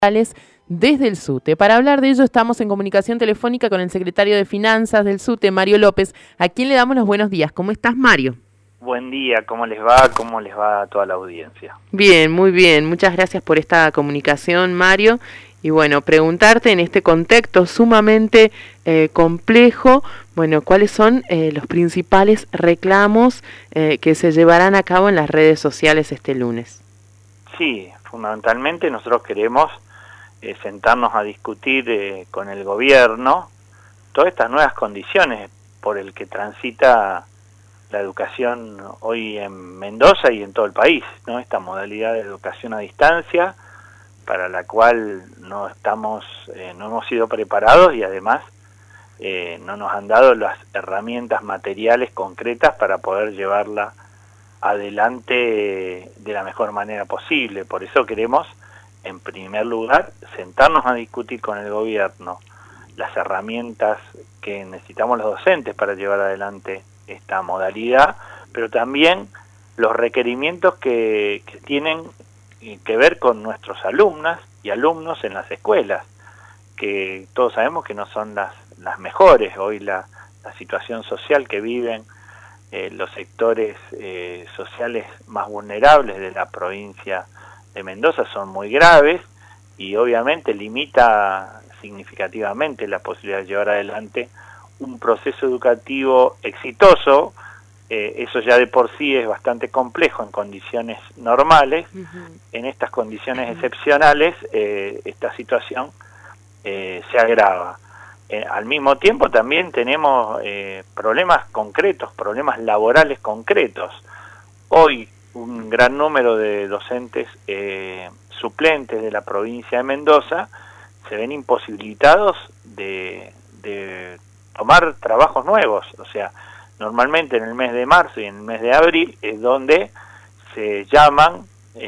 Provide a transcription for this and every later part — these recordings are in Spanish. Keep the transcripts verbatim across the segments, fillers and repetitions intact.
desde el SUTE. Para hablar de ello estamos en comunicación telefónica con el secretario de Finanzas del SUTE, Mario López, a quien le damos los buenos días. ¿Cómo estás, Mario? Buen día, ¿cómo les va? ¿Cómo les va a toda la audiencia? Bien, muy bien. Muchas gracias por esta comunicación, Mario. Y bueno, preguntarte en este contexto sumamente eh, complejo, bueno, ¿cuáles son eh, los principales reclamos eh, que se llevarán a cabo en las redes sociales este lunes? Sí, fundamentalmente nosotros queremos eh, sentarnos a discutir eh, con el gobierno todas estas nuevas condiciones por el que transita la educación hoy en Mendoza y en todo el país, ¿no? Esta modalidad de educación a distancia para la cual no estamos, eh, no hemos sido preparados y además eh, no nos han dado las herramientas materiales concretas para poder llevarla adelante de la mejor manera posible. Por eso queremos, en primer lugar, sentarnos a discutir con el gobierno las herramientas que necesitamos los docentes para llevar adelante esta modalidad, pero también los requerimientos que, que tienen que ver con nuestros alumnas y alumnos en las escuelas, que todos sabemos que no son las, las mejores. Hoy la, la situación social que viven eh, los sectores eh, sociales más vulnerables de la provincia de Mendoza son muy graves y obviamente limita significativamente la posibilidad de llevar adelante un proceso educativo exitoso. Eh, eso ya de por sí es bastante complejo en condiciones normales. Uh-huh. En estas condiciones uh-huh. excepcionales, eh, esta situación eh, se agrava. Eh, al mismo tiempo también tenemos eh, problemas concretos, problemas laborales concretos. Hoy un gran número de docentes eh, suplentes de la provincia de Mendoza se ven imposibilitados de, de tomar trabajos nuevos. O sea, normalmente en el mes de marzo y en el mes de abril es donde se llaman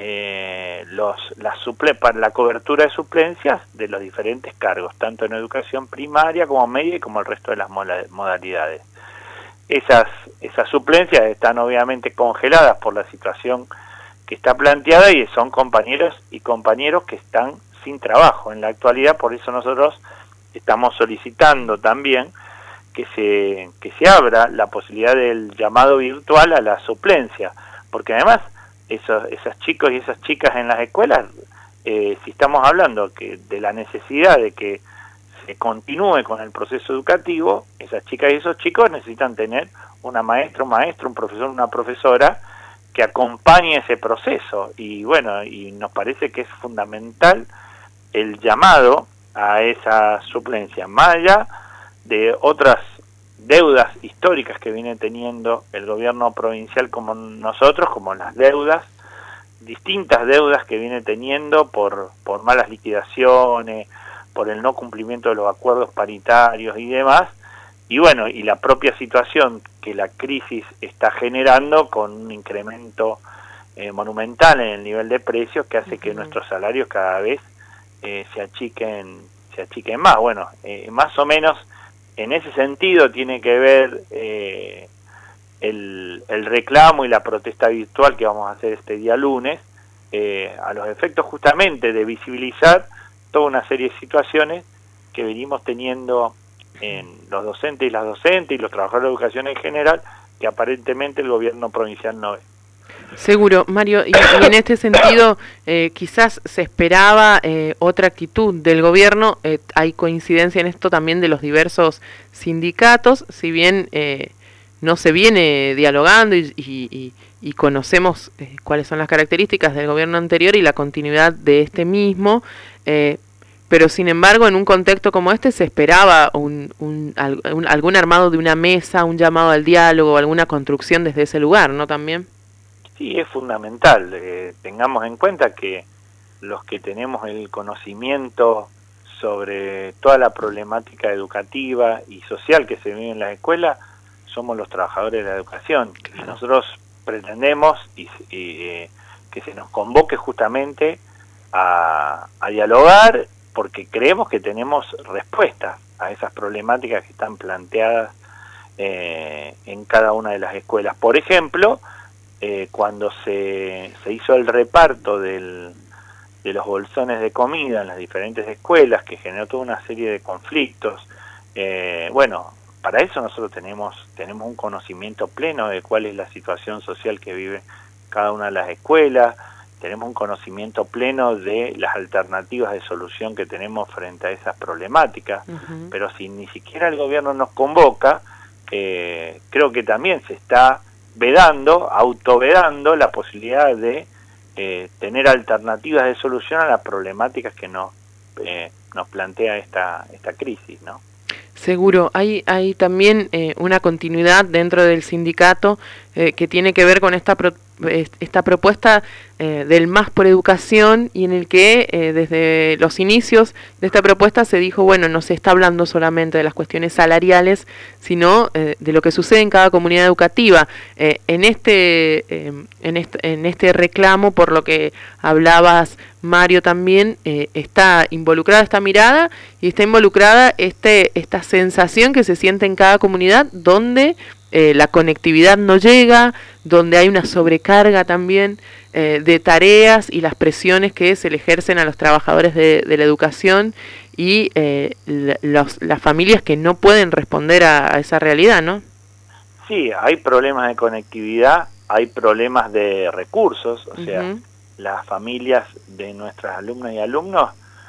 eh, los las suple para la cobertura de suplencias de los diferentes cargos, tanto en educación primaria como media y como el resto de las modalidades. Esas, esas suplencias están obviamente congeladas por la situación que está planteada y son compañeros y compañeros que están sin trabajo en la actualidad. Por eso nosotros estamos solicitando también que se que se abra la posibilidad del llamado virtual a la suplencia, porque además esos esos chicos y esas chicas en las escuelas, eh, si estamos hablando que de la necesidad de que se continúe con el proceso educativo, esas chicas y esos chicos necesitan tener una maestra, un maestro, un profesor, una profesora que acompañe ese proceso. Y bueno, y nos parece que es fundamental el llamado a esa suplencia, más allá de otras deudas históricas que viene teniendo el gobierno provincial como nosotros, como las deudas, distintas deudas que viene teniendo por, por malas liquidaciones, por el no cumplimiento de los acuerdos paritarios y demás, y bueno, y la propia situación que la crisis está generando con un incremento eh, monumental en el nivel de precios que hace uh-huh. que nuestros salarios cada vez eh, se achiquen, se achiquen más. Bueno, eh, más o menos en ese sentido tiene que ver eh, el, el reclamo y la protesta virtual que vamos a hacer este día lunes, eh, a los efectos justamente de visibilizar toda una serie de situaciones que venimos teniendo en los docentes y las docentes y los trabajadores de educación en general, que aparentemente el gobierno provincial no ve. Seguro, Mario, y, y en este sentido eh, quizás se esperaba eh, otra actitud del gobierno. Eh, hay coincidencia en esto también de los diversos sindicatos, si bien eh, no se viene dialogando y, y, y, y conocemos eh, cuáles son las características del gobierno anterior y la continuidad de este mismo, eh, pero sin embargo en un contexto como este se esperaba un, un, un, algún armado de una mesa, un llamado al diálogo, alguna construcción desde ese lugar, ¿no? También. Sí, es fundamental. Eh, tengamos en cuenta que los que tenemos el conocimiento sobre toda la problemática educativa y social que se vive en las escuelas somos los trabajadores de la educación. Claro. Y nosotros pretendemos y, y, eh, que se nos convoque justamente a, a dialogar, porque creemos que tenemos respuestas a esas problemáticas que están planteadas eh, en cada una de las escuelas. Por ejemplo, eh, cuando se, se hizo el reparto del, de los bolsones de comida en las diferentes escuelas, que generó toda una serie de conflictos. Eh, bueno, para eso nosotros tenemos, tenemos un conocimiento pleno de cuál es la situación social que vive cada una de las escuelas, tenemos un conocimiento pleno de las alternativas de solución que tenemos frente a esas problemáticas, uh-huh. Pero si ni siquiera el gobierno nos convoca, eh, creo que también se está vedando, autovedando la posibilidad de eh, tener alternativas de solución a las problemáticas que nos, eh, nos plantea esta, esta crisis, ¿no? Seguro, hay, hay también eh, una continuidad dentro del sindicato eh, que tiene que ver con esta, pro, esta propuesta eh, del Más por Educación, y en el que eh, desde los inicios de esta propuesta se dijo, bueno, no se está hablando solamente de las cuestiones salariales, sino eh, de lo que sucede en cada comunidad educativa. Eh, en, este, eh, en, este, en este reclamo, por lo que hablabas, Mario, también eh, está involucrada esta mirada y está involucrada este esta sensación que se siente en cada comunidad donde eh, la conectividad no llega, donde hay una sobrecarga también eh, de tareas y las presiones que se le ejercen a los trabajadores de, de la educación y eh, los, las familias que no pueden responder a, a esa realidad, ¿no? Sí, hay problemas de conectividad, hay problemas de recursos, o sea, uh-huh. Las familias de nuestras alumnas y alumnos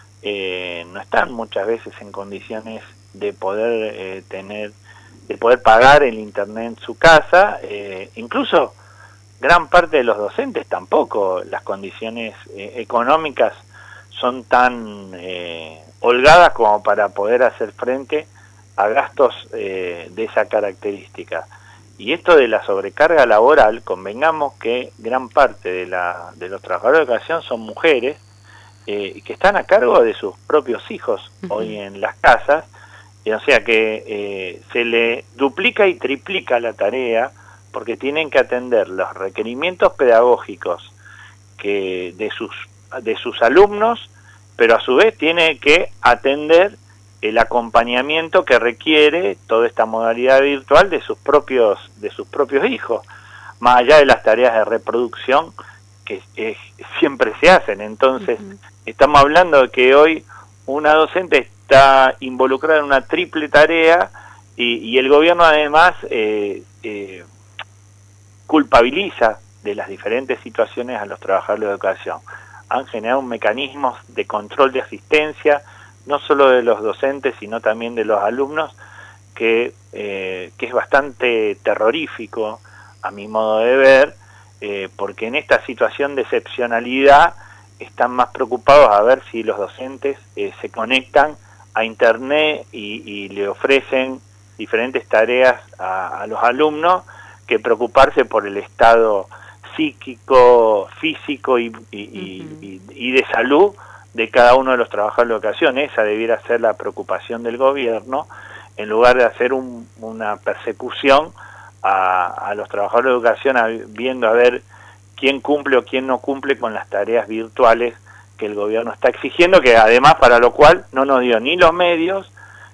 eh, no están muchas veces en condiciones de poder eh, tener, de poder pagar el internet en su casa, eh, incluso gran parte de los docentes tampoco, las condiciones eh, económicas son tan eh, holgadas como para poder hacer frente a gastos eh, de esa característica. Y esto de la sobrecarga laboral, convengamos que gran parte de, la, de los trabajadores de educación son mujeres eh, que están a cargo de sus propios hijos uh-huh. hoy en las casas, y o sea que eh, se le duplica y triplica la tarea porque tienen que atender los requerimientos pedagógicos que de sus, de sus alumnos, pero a su vez tiene que atender el acompañamiento que requiere toda esta modalidad virtual de sus propios de sus propios hijos, más allá de las tareas de reproducción que eh, siempre se hacen. Entonces, uh-huh. estamos hablando de que hoy una docente está involucrada en una triple tarea y, y el gobierno además eh, eh, culpabiliza de las diferentes situaciones a los trabajadores de educación. Han generado mecanismos de control de asistencia, no solo de los docentes, sino también de los alumnos, que, eh, que es bastante terrorífico, a mi modo de ver, eh, porque en esta situación de excepcionalidad están más preocupados a ver si los docentes eh, se conectan a Internet y, y le ofrecen diferentes tareas a, a los alumnos, que preocuparse por el estado psíquico, físico y, y, uh-huh. y, y de salud de cada uno de los trabajadores de educación. Esa debiera ser la preocupación del gobierno, en lugar de hacer un, una persecución a, a los trabajadores de educación, a, viendo a ver quién cumple o quién no cumple con las tareas virtuales que el gobierno está exigiendo, que además para lo cual no nos dio ni los medios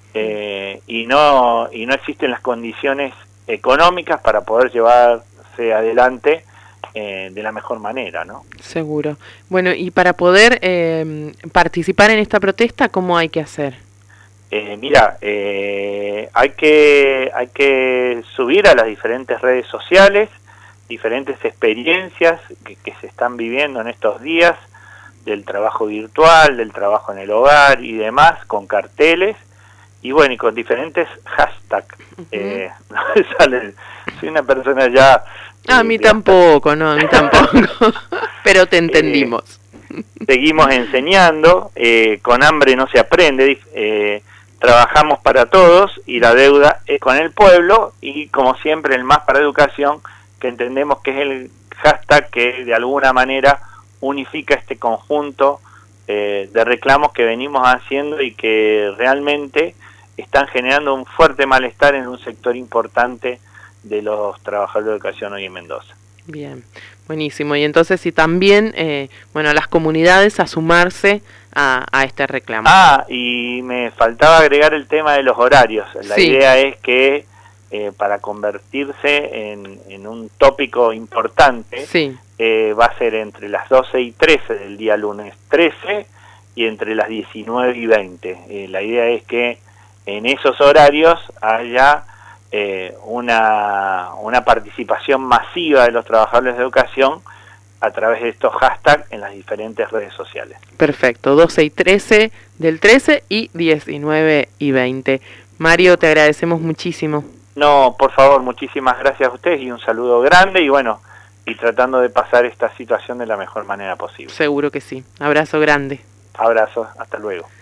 eh, y no y no existen las condiciones económicas para poder llevarse adelante Eh, de la mejor manera, ¿no? Seguro. Bueno, y para poder eh, participar en esta protesta, ¿cómo hay que hacer? Eh, mira, eh, hay que hay que subir a las diferentes redes sociales diferentes experiencias que, que se están viviendo en estos días del trabajo virtual, del trabajo en el hogar y demás, con carteles y bueno, y con diferentes hashtags. Uh-huh. eh, sale, soy una persona ya A mí tampoco, no, a mí tampoco, pero te entendimos. Eh, seguimos enseñando, eh, con hambre no se aprende, eh, trabajamos para todos y la deuda es con el pueblo, y como siempre el Más para Educación, que entendemos que es el hashtag que de alguna manera unifica este conjunto eh, de reclamos que venimos haciendo y que realmente están generando un fuerte malestar en un sector importante de los trabajadores de educación hoy en Mendoza. Bien, buenísimo. Y entonces, si también, eh, bueno, las comunidades a sumarse a, a este reclamo. Ah, y me faltaba agregar el tema de los horarios. La sí. idea es que eh, para convertirse en, en un tópico importante, sí. eh, va a ser entre las doce y trece del día lunes trece y entre las diecinueve y veinte. Eh, la idea es que en esos horarios haya eh, una, una participación masiva de los trabajadores de educación a través de estos hashtags en las diferentes redes sociales. Perfecto, doce y trece del trece y diecinueve y veinte. Mario, te agradecemos muchísimo. No, por favor, muchísimas gracias a ustedes y un saludo grande y bueno, y tratando de pasar esta situación de la mejor manera posible. Seguro que sí. Abrazo grande. Abrazos, hasta luego.